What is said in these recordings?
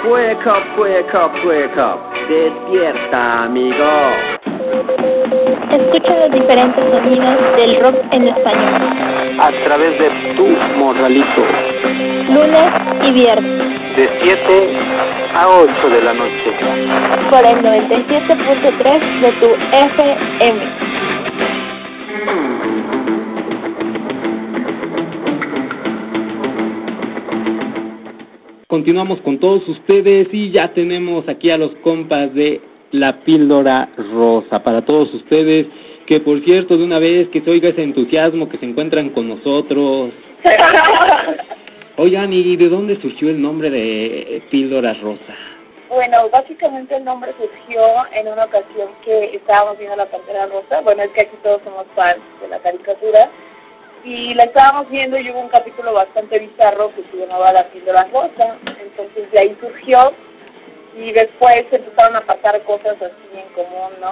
Wake up. Despierta, amigo. Escucha los diferentes sonidos del rock en español. A través de tu morralito. Lunes y viernes. De 7 a 8 de la noche. Por el 97.3 de tu FM. Continuamos con todos ustedes y ya tenemos aquí a los compas de La Píldora Rosa para todos ustedes, que por cierto, de una vez que se oiga ese entusiasmo que se encuentran con nosotros. Oigan, ¿y de dónde surgió el nombre de Píldora Rosa? Bueno, básicamente el nombre surgió en una ocasión que estábamos viendo La Pantera Rosa. Bueno, es que aquí todos somos fans de la caricatura. Y la estábamos viendo y hubo un capítulo bastante bizarro que se llamaba La Píldora Rosa. Entonces de ahí surgió y después empezaron a pasar cosas así en común, ¿no?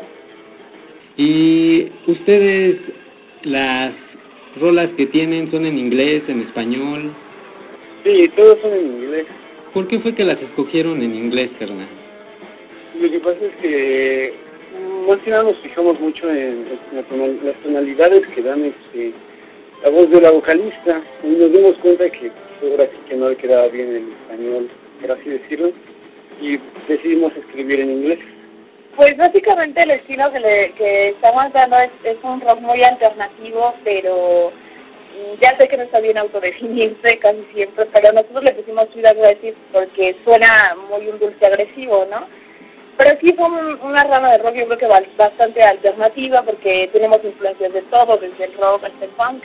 ¿Y ustedes, las rolas que tienen, son en inglés, en español? Sí, todos son en inglés. ¿Por qué fue que las escogieron en inglés, carnal? Lo que pasa es que más que nada nos fijamos mucho en las tonalidades que dan la voz de la vocalista, y nos dimos cuenta que ahora sí que no le quedaba bien el español, por así decirlo, y decidimos escribir en inglés. Pues básicamente el estilo que estamos dando es un rock muy alternativo, pero ya sé que no está bien autodefinirse casi siempre, pero nosotros le pusimos Sweet Aggressive porque suena muy un dulce agresivo, ¿no? Pero sí fue una rama de rock, yo creo que bastante alternativa, porque tenemos influencias de todo, desde el rock hasta el punk.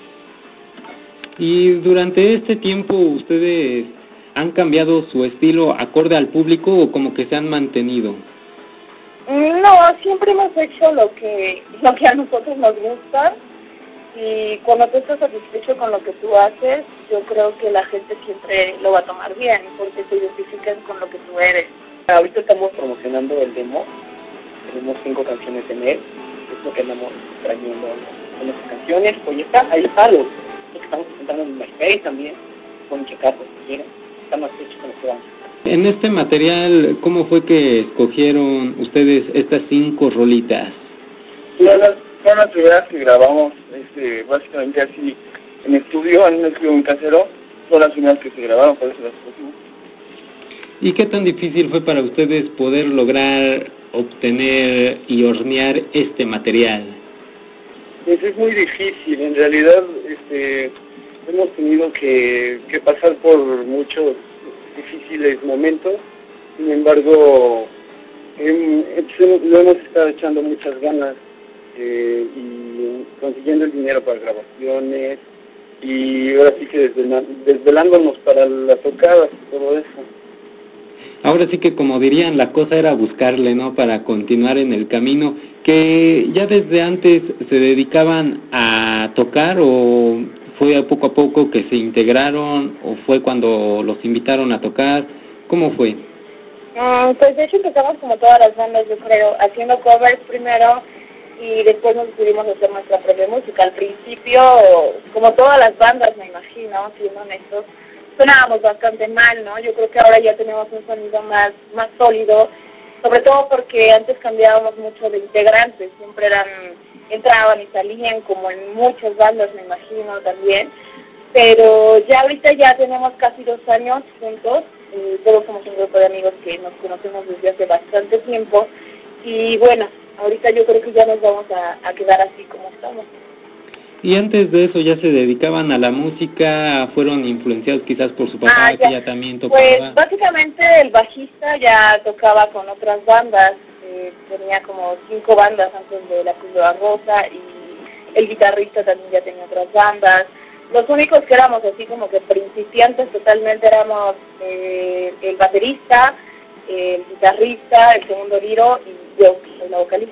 ¿Y durante este tiempo ustedes han cambiado su estilo acorde al público o como que se han mantenido? No, siempre hemos hecho lo que a nosotros nos gusta, y cuando tú estás satisfecho con lo que tú haces, yo creo que la gente siempre lo va a tomar bien, porque se identifican con lo que tú eres. Ahorita estamos promocionando el demo, tenemos 5 canciones en él, es lo que andamos trayendo en las canciones, pues ya está, ahí está, lo que estamos presentando en MySpace también, pueden checarlo si quieren, está más hecho con lo que van. En este material, ¿cómo fue que escogieron ustedes estas 5 rolitas? Son las primeras que grabamos, básicamente así, en estudio, en un estudio casero, son las primeras que se grabaron, por eso las pusimos. ¿Y qué tan difícil fue para ustedes poder lograr obtener y hornear este material? Pues es muy difícil, en realidad hemos tenido que pasar por muchos difíciles momentos, sin embargo lo hemos estado echando muchas ganas y consiguiendo el dinero para grabaciones y ahora sí que desvelándonos para las tocadas y todo eso. Ahora sí que, como dirían, la cosa era buscarle, ¿no?, para continuar en el camino. ¿Que ya desde antes se dedicaban a tocar o fue poco a poco que se integraron o fue cuando los invitaron a tocar? ¿Cómo fue? Pues de hecho empezamos como todas las bandas, yo creo, haciendo covers primero y después nos decidimos hacer nuestra propia música. Al principio, como todas las bandas, me imagino, siendo honestos, sonábamos bastante mal, ¿no? Yo creo que ahora ya tenemos un sonido más sólido, sobre todo porque antes cambiábamos mucho de integrantes, siempre entraban y salían, como en muchas bandas, me imagino, también, pero ya ahorita ya tenemos casi 2 años juntos, todos somos un grupo de amigos que nos conocemos desde hace bastante tiempo, y bueno, ahorita yo creo que ya nos vamos a quedar así como estamos. Y antes de eso ya se dedicaban a la música, fueron influenciados quizás por su papá, que ya también tocaba. Pues básicamente el bajista ya tocaba con otras bandas, tenía como 5 bandas antes de La Píldora Rosa, y el guitarrista también ya tenía otras bandas. Los únicos que éramos así como que principiantes totalmente éramos el baterista, el guitarrista, el segundo liro y yo, la vocalista.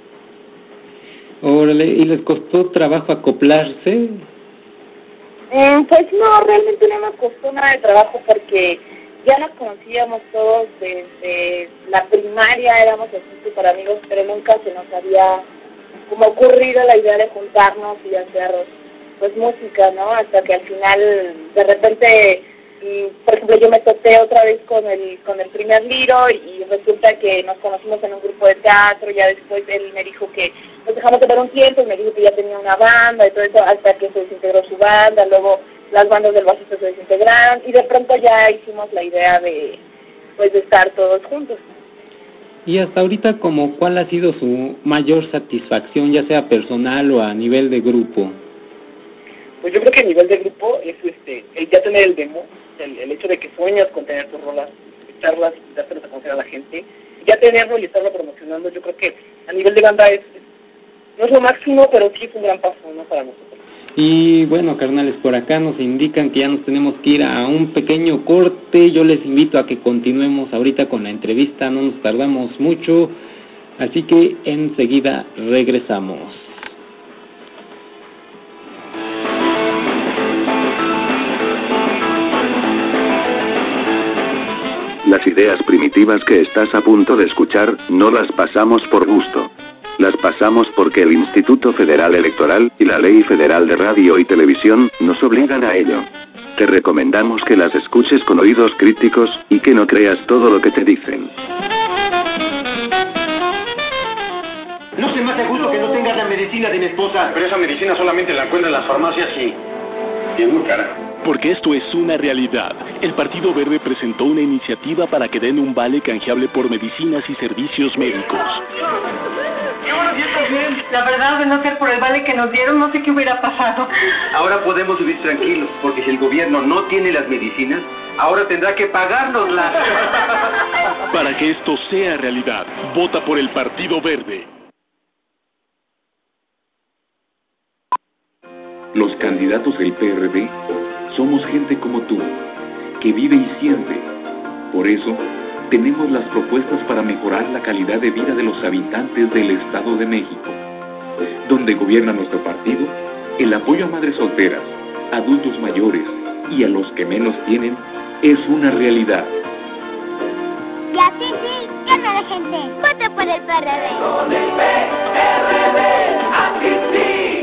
Órale, ¿y les costó trabajo acoplarse? Pues no, realmente no nos costó nada de trabajo porque ya nos conocíamos todos desde la primaria, éramos así súper amigos, pero nunca se nos había como ocurrido la idea de juntarnos y hacer pues música, ¿no? Hasta que al final de repente por ejemplo, yo me topé otra vez con el primer Liro y resulta que nos conocimos en un grupo de teatro. Ya después él me dijo que nos dejamos de ver un tiempo y me dijo que ya tenía una banda y todo eso, hasta que se desintegró su banda. Luego las bandas del bajista se desintegraron y de pronto ya hicimos la idea de estar todos juntos. Y hasta ahorita, ¿cuál ha sido su mayor satisfacción, ya sea personal o a nivel de grupo? Pues yo creo que a nivel de grupo es el ya tener el demo, el hecho de que sueñas con tener tus rolas, escucharlas, dárselas a conocer a la gente, ya tenerlo y estarlo promocionando. Yo creo que a nivel de banda no es lo máximo, pero sí es un gran paso, ¿no?, para nosotros. Y bueno, carnales, por acá nos indican que ya nos tenemos que ir a un pequeño corte. Yo les invito a que continuemos ahorita con la entrevista, no nos tardamos mucho, así que enseguida regresamos. Las ideas primitivas que estás a punto de escuchar, no las pasamos por gusto. Las pasamos porque el Instituto Federal Electoral y la Ley Federal de Radio y Televisión nos obligan a ello. Te recomendamos que las escuches con oídos críticos y que no creas todo lo que te dicen. No se me hace justo que no tengas la medicina de mi esposa. Pero esa medicina solamente la encuentran en las farmacias y es muy cara. Porque esto es una realidad. El Partido Verde presentó una iniciativa para que den un vale canjeable por medicinas y servicios médicos. ¡Qué bueno, ya estás bien! La verdad, de no ser por el vale que nos dieron, no sé qué hubiera pasado. Ahora podemos vivir tranquilos, porque si el gobierno no tiene las medicinas, ahora tendrá que pagárnoslas. Para que esto sea realidad, vota por el Partido Verde. Los candidatos del PRD somos gente como tú, que vive y siente. Por eso, tenemos las propuestas para mejorar la calidad de vida de los habitantes del Estado de México. Donde gobierna nuestro partido, el apoyo a madres solteras, adultos mayores y a los que menos tienen es una realidad. Y así sí, gana la gente. Vote por el PRD. Con el PRD, así sí.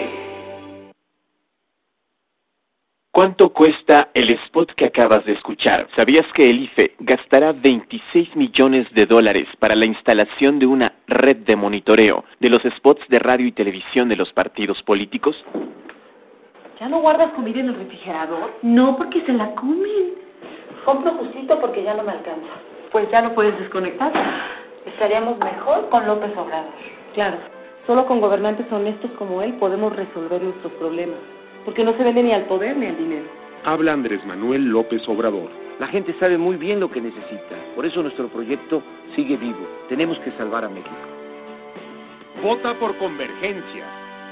¿Cuánto cuesta el spot que acabas de escuchar? ¿Sabías que el IFE gastará $26 millones para la instalación de una red de monitoreo de los spots de radio y televisión de los partidos políticos? ¿Ya no guardas comida en el refrigerador? No, porque se la comen. Compro justito porque ya no me alcanza. Pues ya lo puedes desconectar. Estaríamos mejor con López Obrador. Claro, solo con gobernantes honestos como él podemos resolver nuestros problemas. Porque no se vende ni al poder ni al dinero. Habla Andrés Manuel López Obrador. La gente sabe muy bien lo que necesita. Por eso nuestro proyecto sigue vivo. Tenemos que salvar a México. Vota por Convergencia.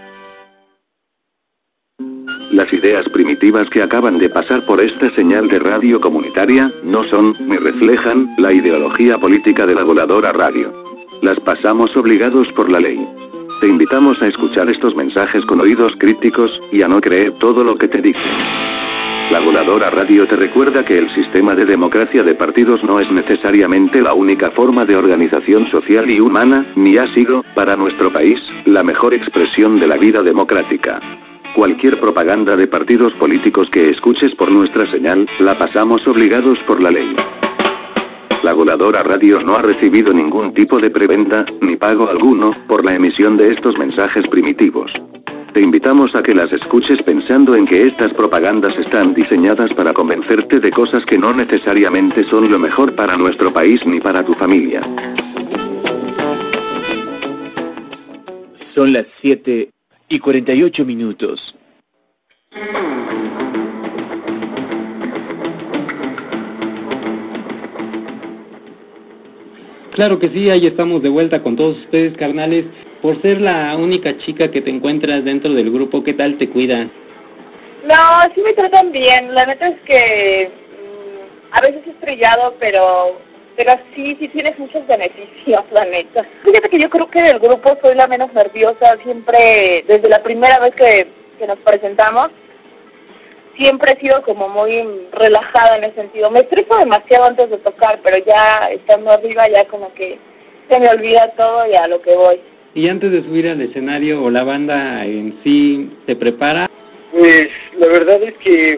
Las ideas primitivas que acaban de pasar por esta señal de radio comunitaria no son, ni reflejan, la ideología política de la Voladora Radio. Las pasamos obligados por la ley. Te invitamos a escuchar estos mensajes con oídos críticos y a no creer todo lo que te dicen. La Voladora Radio te recuerda que el sistema de democracia de partidos no es necesariamente la única forma de organización social y humana, ni ha sido, para nuestro país, la mejor expresión de la vida democrática. Cualquier propaganda de partidos políticos que escuches por nuestra señal, la pasamos obligados por la ley. La Voladora Radio no ha recibido ningún tipo de preventa, ni pago alguno, por la emisión de estos mensajes primitivos. Te invitamos a que las escuches pensando en que estas propagandas están diseñadas para convencerte de cosas que no necesariamente son lo mejor para nuestro país ni para tu familia. Son las 7:48. Claro que sí, ahí estamos de vuelta con todos ustedes, carnales. Por ser la única chica que te encuentras dentro del grupo, ¿qué tal te cuidan? No, sí me tratan bien. La neta es que a veces es trillado, pero sí tienes muchos beneficios, la neta. Fíjate que yo creo que del grupo soy la menos nerviosa. Siempre, desde la primera vez que nos presentamos, siempre he sido como muy relajada en ese sentido. Me estreso demasiado antes de tocar, pero ya estando arriba ya como que se me olvida todo y a lo que voy. ¿Y antes de subir al escenario o la banda en sí se prepara? Pues la verdad es que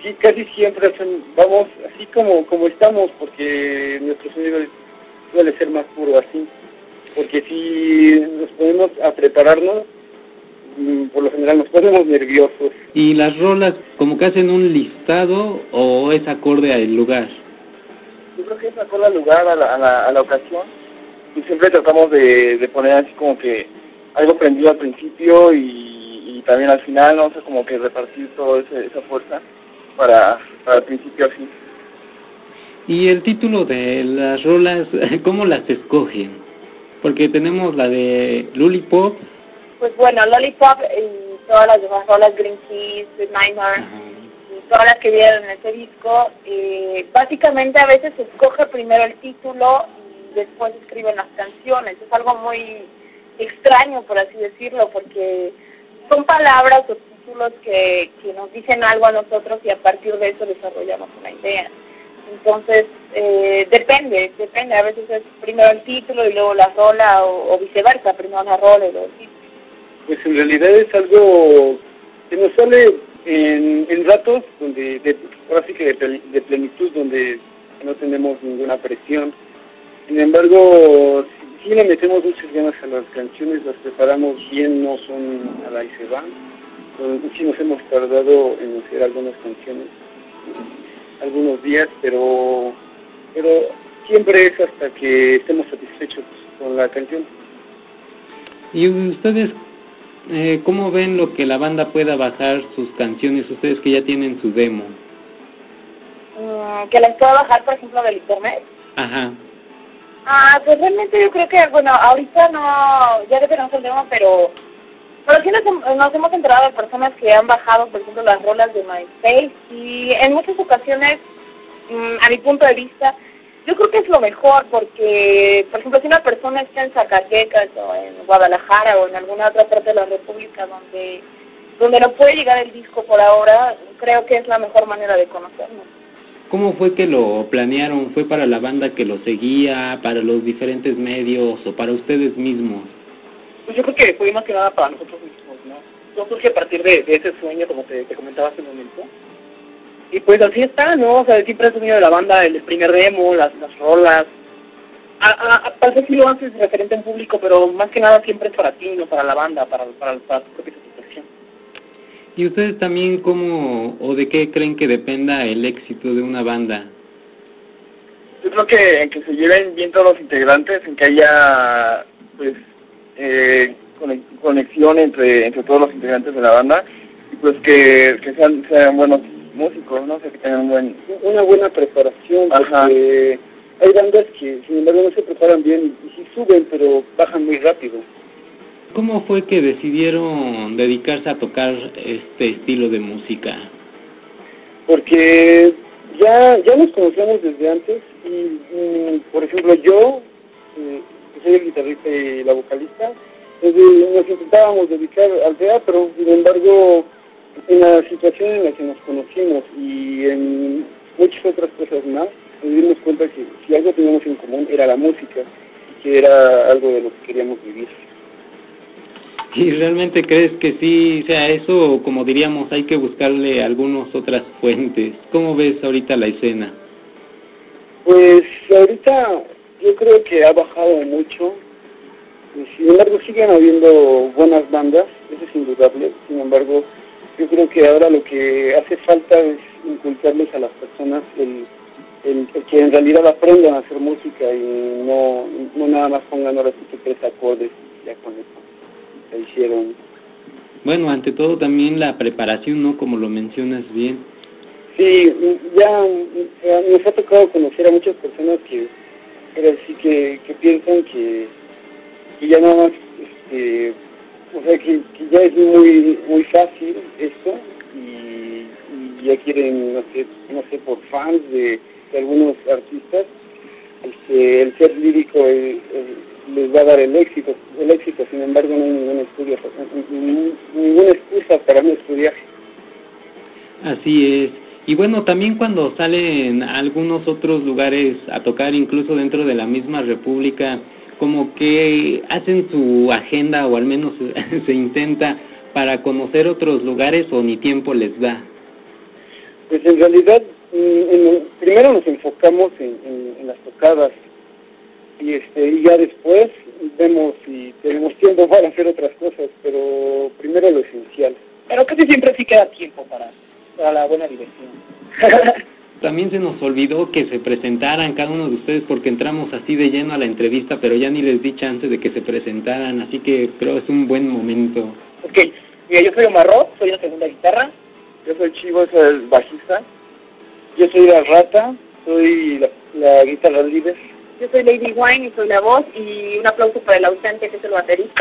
sí, casi siempre vamos así como estamos, porque nuestro sonido suele ser más puro así. Porque si nos ponemos a prepararnos, por lo general nos ponemos nerviosos. ¿Y las rolas como que hacen un listado o es acorde al lugar? Yo creo que es acorde al lugar, a la ocasión. Y siempre tratamos de poner así como que algo prendido al principio y también al final, ¿no? O sea, como que repartir toda esa fuerza para el principio así. ¿Y el título de las rolas, cómo las escogen? Porque tenemos la de Lollipop. Pues bueno, Lollipop y todas las demás rolas, Green Keys, Nightmare, y todas las que vieron en ese disco, básicamente a veces se escoge primero el título y después escriben las canciones. Es algo muy extraño, por así decirlo, porque son palabras o títulos que nos dicen algo a nosotros y a partir de eso desarrollamos una idea. Entonces, depende, a veces es primero el título y luego la rola o viceversa, primero la rola y luego el título. Pues en realidad es algo que nos sale en ratos donde ahora sí que de plenitud, donde no tenemos ninguna presión. Sin embargo, si le metemos muchas ganas a las canciones, las preparamos bien, no son a la y se van. Sí nos hemos tardado en hacer algunas canciones, algunos días, pero siempre es hasta que estemos satisfechos con la canción. ¿Y ustedes cómo ven lo que la banda pueda bajar sus canciones, ustedes que ya tienen su demo? ¿Que las pueda bajar, por ejemplo, del internet? Ajá. Pues realmente yo creo que, bueno, ahorita no, ya que tenemos el demo, pero sí nos hemos enterado de personas que han bajado, por ejemplo, las rolas de MySpace, y en muchas ocasiones, a mi punto de vista, yo creo que es lo mejor, porque, por ejemplo, si una persona está en Zacatecas o en Guadalajara o en alguna otra parte de la República donde no puede llegar el disco por ahora, creo que es la mejor manera de conocernos. ¿Cómo fue que lo planearon? ¿Fue para la banda que lo seguía, para los diferentes medios o para ustedes mismos? Pues yo creo que fue más que nada para nosotros mismos, ¿no? Todo surge a partir de ese sueño, como te comentaba hace un momento. Y pues así está, ¿no? O sea, siempre el sonido de la banda, el primer demo, las rolas. Tal vez sí lo haces referente a un público, pero más que nada siempre es para ti, no para la banda, para tu propia satisfacción. ¿Y ustedes también cómo o de qué creen que dependa el éxito de una banda? Yo creo que en que se lleven bien todos los integrantes, en que haya pues conexión entre todos los integrantes de la banda, y pues que sean buenos músicos, ¿no? O sea, que tengan una buena preparación. Porque hay bandas que sin embargo no se preparan bien y sí suben, pero bajan muy rápido. ¿Cómo fue que decidieron dedicarse a tocar este estilo de música? Porque ya nos conocíamos desde antes y por ejemplo yo, que soy el guitarrista y la vocalista, nos intentábamos dedicar al teatro, sin embargo en la situación en la que nos conocimos y en muchas otras cosas más, nos dimos cuenta que si algo teníamos en común era la música, que era algo de lo que queríamos vivir. ¿Y realmente crees que sí sea eso o como diríamos hay que buscarle algunas otras fuentes? ¿Cómo ves ahorita la escena? Pues ahorita yo creo que ha bajado mucho, sin embargo siguen habiendo buenas bandas, eso es indudable, sin embargo yo creo que ahora lo que hace falta es inculcarles a las personas el que en realidad aprendan a hacer música y no nada más pongan ahora sí que 3 acordes y ya con eso se hicieron. Bueno, ante todo también la preparación, ¿no? Como lo mencionas bien. Sí, ya nos ha tocado conocer a muchas personas que piensan que ya nada más, o sea, que ya es muy fácil esto y ya quieren, no sé, por fans de algunos artistas, el ser lírico les va a dar el éxito, sin embargo no hay ninguna excusa para no estudiar. Así es. Y bueno, también cuando salen a algunos otros lugares a tocar, incluso dentro de la misma república, como que hacen su agenda o al menos se intenta para conocer otros lugares o ni tiempo les da. Pues en realidad, primero nos enfocamos en las tocadas y ya después vemos si tenemos tiempo para hacer otras cosas, pero primero lo esencial. Pero casi siempre sí queda tiempo para la buena diversión. También se nos olvidó que se presentaran cada uno de ustedes porque entramos así de lleno a la entrevista, pero ya ni les di chance de que se presentaran, así que creo es un buen momento. Ok, mira, yo soy Omar Ross, soy la segunda guitarra. Yo soy Chivo, soy el bajista. Yo soy la Rata, soy la guitarra líder. Yo soy Lady Wine y soy la voz, y un aplauso para el ausente que es el baterista.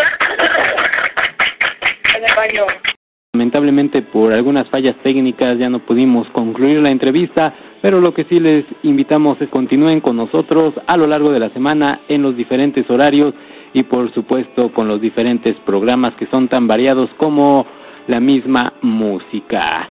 En el baño. Lamentablemente por algunas fallas técnicas ya no pudimos concluir la entrevista, pero lo que sí les invitamos es que continúen con nosotros a lo largo de la semana en los diferentes horarios y por supuesto con los diferentes programas que son tan variados como la misma música.